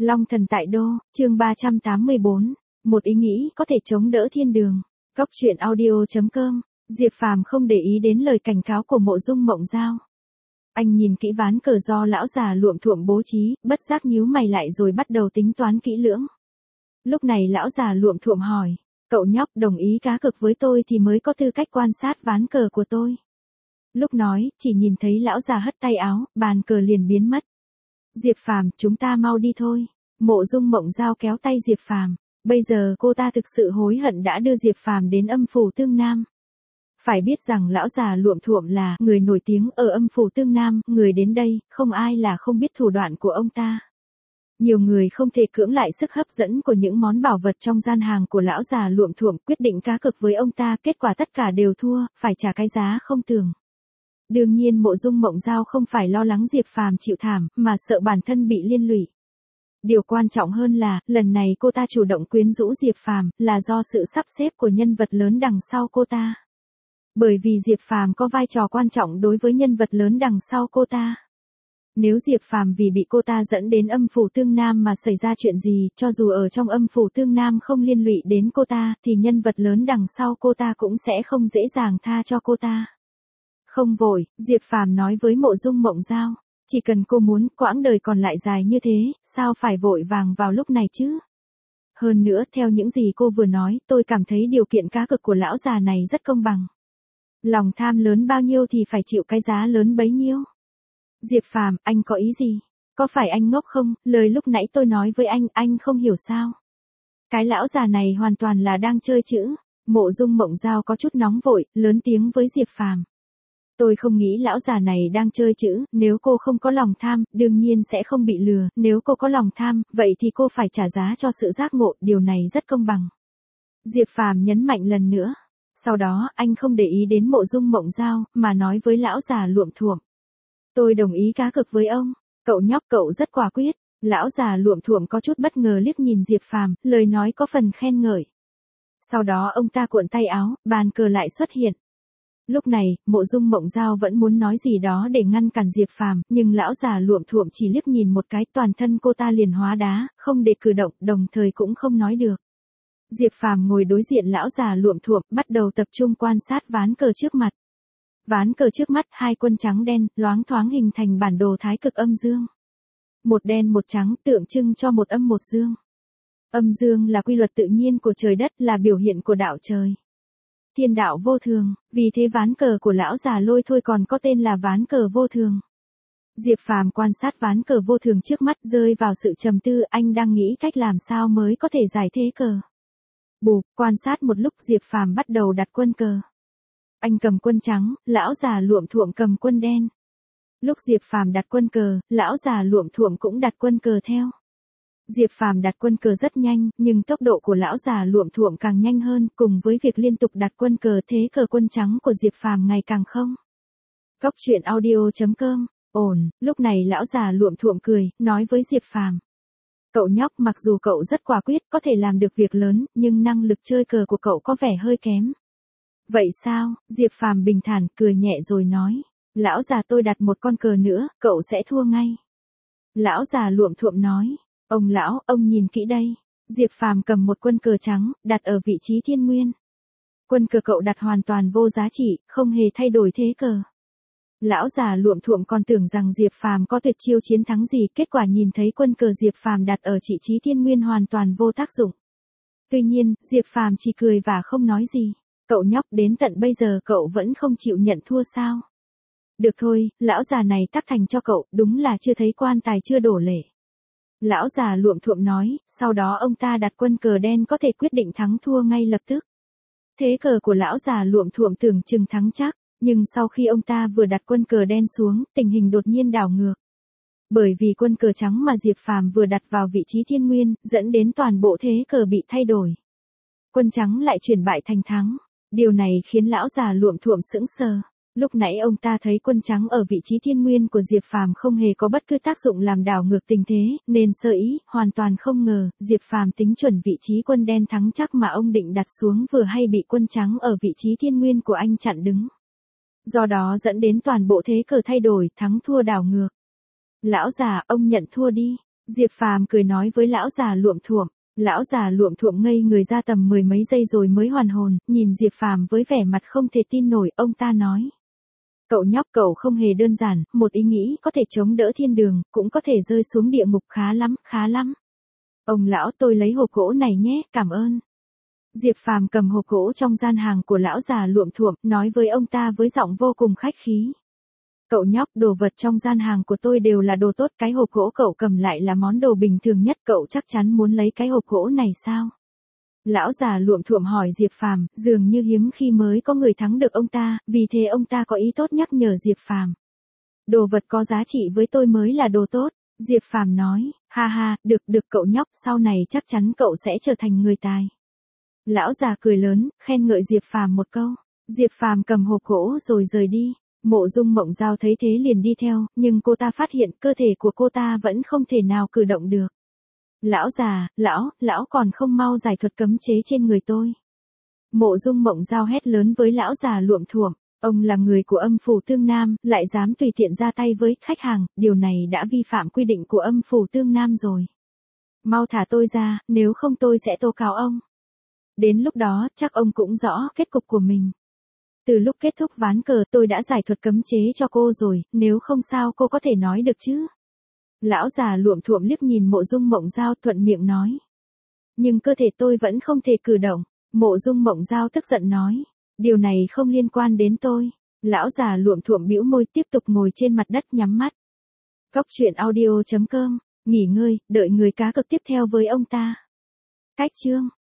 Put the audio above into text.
Long thần tại đô, chương 384, một ý nghĩ có thể chống đỡ thiên đường. Góc truyện audio.com, Diệp Phàm không để ý đến lời cảnh cáo của Mộ Dung Mộng Giao. Anh nhìn kỹ ván cờ do lão già luộm thuộm bố trí, bất giác nhíu mày lại rồi bắt đầu tính toán kỹ lưỡng. Lúc này lão già luộm thuộm hỏi, cậu nhóc đồng ý cá cược với tôi thì mới có tư cách quan sát ván cờ của tôi. Lúc nói, chỉ nhìn thấy lão già hất tay áo, bàn cờ liền biến mất. Diệp Phàm, chúng ta mau đi thôi. Mộ Dung Mộng Giao kéo tay Diệp Phàm. Bây giờ cô ta thực sự hối hận đã đưa Diệp Phàm đến âm phủ Tương Nam. Phải biết rằng lão già luộm thuộm là người nổi tiếng ở âm phủ Tương Nam, người đến đây, không ai là không biết thủ đoạn của ông ta. Nhiều người không thể cưỡng lại sức hấp dẫn của những món bảo vật trong gian hàng của lão già luộm thuộm, quyết định cá cược với ông ta, kết quả tất cả đều thua, phải trả cái giá không tưởng. Đương nhiên Mộ Dung Mộng Giao không phải lo lắng Diệp Phàm chịu thảm, mà sợ bản thân bị liên lụy. Điều quan trọng hơn là, lần này cô ta chủ động quyến rũ Diệp Phàm, là do sự sắp xếp của nhân vật lớn đằng sau cô ta. Bởi vì Diệp Phàm có vai trò quan trọng đối với nhân vật lớn đằng sau cô ta. Nếu Diệp Phàm vì bị cô ta dẫn đến âm phủ Tương Nam mà xảy ra chuyện gì, cho dù ở trong âm phủ Tương Nam không liên lụy đến cô ta, thì nhân vật lớn đằng sau cô ta cũng sẽ không dễ dàng tha cho cô ta. Không vội, Diệp Phàm nói với Mộ Dung Mộng Giao, chỉ cần cô muốn, quãng đời còn lại dài như thế, sao phải vội vàng vào lúc này chứ? Hơn nữa, theo những gì cô vừa nói, tôi cảm thấy điều kiện cá cược của lão già này rất công bằng. Lòng tham lớn bao nhiêu thì phải chịu cái giá lớn bấy nhiêu. Diệp Phàm, anh có ý gì? Có phải anh ngốc không? Lời lúc nãy tôi nói với anh không hiểu sao? Cái lão già này hoàn toàn là đang chơi chữ. Mộ Dung Mộng Giao có chút nóng vội, lớn tiếng với Diệp Phàm. Tôi không nghĩ lão già này đang chơi chữ, nếu cô không có lòng tham, đương nhiên sẽ không bị lừa, nếu cô có lòng tham, vậy thì cô phải trả giá cho sự giác ngộ, điều này rất công bằng. Diệp Phàm nhấn mạnh lần nữa. Sau đó, anh không để ý đến Mộ Dung Mộng Giao, mà nói với lão già luộm thuộm. Tôi đồng ý cá cược với ông, cậu nhóc cậu rất quả quyết. Lão già luộm thuộm có chút bất ngờ liếc nhìn Diệp Phàm, lời nói có phần khen ngợi. Sau đó ông ta cuộn tay áo, bàn cờ lại xuất hiện. Lúc này, Mộ Dung Mộng Giao vẫn muốn nói gì đó để ngăn cản Diệp Phàm, nhưng lão già luộm thuộm chỉ liếc nhìn một cái, toàn thân cô ta liền hóa đá, không để cử động, đồng thời cũng không nói được. Diệp Phàm ngồi đối diện lão già luộm thuộm, bắt đầu tập trung quan sát ván cờ trước mặt. Ván cờ trước mắt, hai quân trắng đen, loáng thoáng hình thành bản đồ thái cực âm dương. Một đen một trắng, tượng trưng cho một âm một dương. Âm dương là quy luật tự nhiên của trời đất, là biểu hiện của đạo trời. Thiên đạo vô thường, vì thế ván cờ của lão già lôi thôi còn có tên là ván cờ vô thường. Diệp Phàm quan sát ván cờ vô thường trước mắt, rơi vào sự trầm tư, anh đang nghĩ cách làm sao mới có thể giải thế cờ. Quan sát một lúc Diệp Phàm bắt đầu đặt quân cờ. Anh cầm quân trắng, lão già luộm thuộm cầm quân đen. Lúc Diệp Phàm đặt quân cờ, lão già luộm thuộm cũng đặt quân cờ theo. Diệp Phàm đặt quân cờ rất nhanh, nhưng tốc độ của lão già luộm thuộm càng nhanh hơn, cùng với việc liên tục đặt quân cờ, thế cờ quân trắng của Diệp Phàm ngày càng không. Góc truyện audio.com, ổn, lúc này lão già luộm thuộm cười, nói với Diệp Phàm. Cậu nhóc, mặc dù cậu rất quả quyết, có thể làm được việc lớn, nhưng năng lực chơi cờ của cậu có vẻ hơi kém. Vậy sao? Diệp Phàm bình thản, cười nhẹ rồi nói. Lão già, tôi đặt một con cờ nữa, cậu sẽ thua ngay. Lão già luộm thuộm nói. Ông lão, ông nhìn kỹ đây. Diệp Phàm cầm một quân cờ trắng, đặt ở vị trí thiên nguyên. Quân cờ cậu đặt hoàn toàn vô giá trị, không hề thay đổi thế cờ. Lão già luộm thuộm còn tưởng rằng Diệp Phàm có tuyệt chiêu chiến thắng gì, kết quả nhìn thấy quân cờ Diệp Phàm đặt ở vị trí thiên nguyên hoàn toàn vô tác dụng. Tuy nhiên, Diệp Phàm chỉ cười và không nói gì. Cậu nhóc, đến tận bây giờ cậu vẫn không chịu nhận thua sao? Được thôi, lão già này tác thành cho cậu, đúng là chưa thấy quan tài chưa đổ lệ. Lão già luộm thuộm nói, sau đó ông ta đặt quân cờ đen có thể quyết định thắng thua ngay lập tức. Thế cờ của lão già luộm thuộm tưởng chừng thắng chắc, nhưng sau khi ông ta vừa đặt quân cờ đen xuống, tình hình đột nhiên đảo ngược. Bởi vì quân cờ trắng mà Diệp Phàm vừa đặt vào vị trí thiên nguyên, dẫn đến toàn bộ thế cờ bị thay đổi. Quân trắng lại chuyển bại thành thắng. Điều này khiến lão già luộm thuộm sững sờ. Lúc nãy ông ta thấy quân trắng ở vị trí thiên nguyên của Diệp Phàm không hề có bất cứ tác dụng làm đảo ngược tình thế, nên sơ ý, hoàn toàn không ngờ, Diệp Phàm tính chuẩn vị trí quân đen thắng chắc mà ông định đặt xuống vừa hay bị quân trắng ở vị trí thiên nguyên của anh chặn đứng. Do đó dẫn đến toàn bộ thế cờ thay đổi, thắng thua đảo ngược. Lão già, ông nhận thua đi. Diệp Phàm cười nói với lão già luộm thuộm. Lão già luộm thuộm ngây người ra tầm 10 mấy giây rồi mới hoàn hồn, nhìn Diệp Phàm với vẻ mặt không thể tin nổi, ông ta nói. Cậu nhóc, cậu không hề đơn giản, một ý nghĩ có thể chống đỡ thiên đường, cũng có thể rơi xuống địa ngục, khá lắm, khá lắm. Ông lão, tôi lấy hộp gỗ này nhé, cảm ơn. Diệp Phàm cầm hộp gỗ trong gian hàng của lão già luộm thuộm, nói với ông ta với giọng vô cùng khách khí. Cậu nhóc, đồ vật trong gian hàng của tôi đều là đồ tốt, cái hộp gỗ cậu cầm lại là món đồ bình thường nhất, cậu chắc chắn muốn lấy cái hộp gỗ này sao? Lão già luộm thuộm hỏi Diệp Phàm, dường như hiếm khi mới có người thắng được ông ta, vì thế ông ta có ý tốt nhắc nhở Diệp Phàm. Đồ vật có giá trị với tôi mới là đồ tốt, Diệp Phàm nói, ha ha, được cậu nhóc, sau này chắc chắn cậu sẽ trở thành người tài. Lão già cười lớn, khen ngợi Diệp Phàm một câu. Diệp Phàm cầm hộp gỗ rồi rời đi. Mộ Dung Mộng Giao thấy thế liền đi theo, nhưng cô ta phát hiện cơ thể của cô ta vẫn không thể nào cử động được. Lão già, lão còn không mau giải thuật cấm chế trên người tôi. Mộ Dung Mộng Giao hét lớn với lão già luộm thuộm, ông là người của Âm Phủ Tương Nam, lại dám tùy tiện ra tay với khách hàng, điều này đã vi phạm quy định của Âm Phủ Tương Nam rồi. Mau thả tôi ra, nếu không tôi sẽ tố cáo ông. Đến lúc đó, chắc ông cũng rõ kết cục của mình. Từ lúc kết thúc ván cờ tôi đã giải thuật cấm chế cho cô rồi, nếu không sao cô có thể nói được chứ. Lão già luộm thuộm liếc nhìn Mộ Dung Mộng Giao, thuận miệng nói. Nhưng cơ thể tôi vẫn không thể cử động. Mộ Dung Mộng Giao tức giận nói. Điều này không liên quan đến tôi. Lão già luộm thuộm bĩu môi, tiếp tục ngồi trên mặt đất nhắm mắt. Góc truyện audio.com, nghỉ ngơi, đợi người cá cược tiếp theo với ông ta. Cách chương